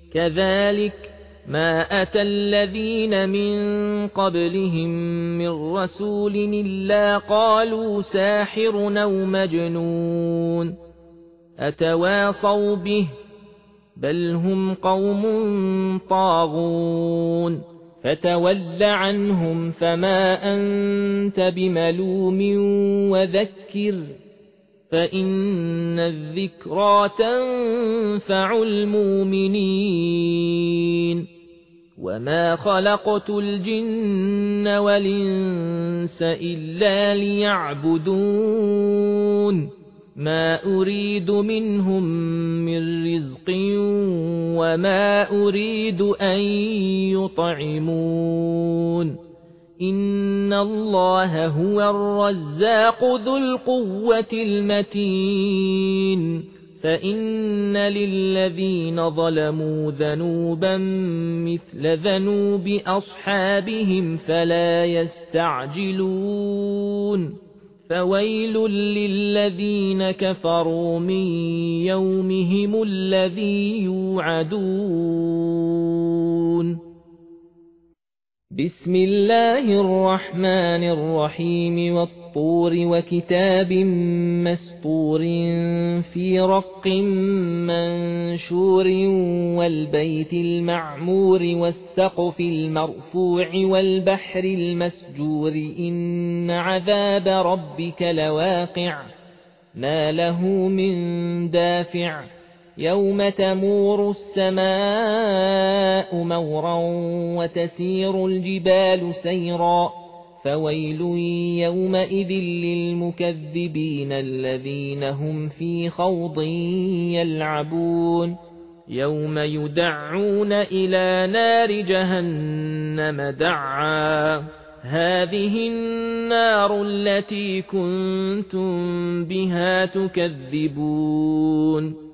كذلك ما أتى الذين من قبلهم من رسول إلا قالوا ساحر أو مجنون أتواصوا به بل هم قوم طاغون فتول عنهم فما أنت بملوم وذكر فإن الذكرى تنفع المؤمنين وما خلقت الجن والإنس إلا ليعبدون ما أريد منهم من رزق وما أريد أن يطعمون إن الله هو الرزاق ذو القوة المتين فإن للذين ظلموا ذنوبا مثل ذنوب أصحابهم فلا يستعجلون فويل للذين كفروا من يومهم الذي يوعدون بسم الله الرحمن الرحيم والطور وكتاب مسطور في رق منشور والبيت المعمور والسقف المرفوع والبحر المسجور إن عذاب ربك لواقع ما له من دافع يوم تمور السماء مورا وتسير الجبال سيرا فويل يومئذ للمكذبين الذين هم في خوض يلعبون يوم يدعون إلى نار جهنم دعا هذه النار التي كنتم بها تكذبون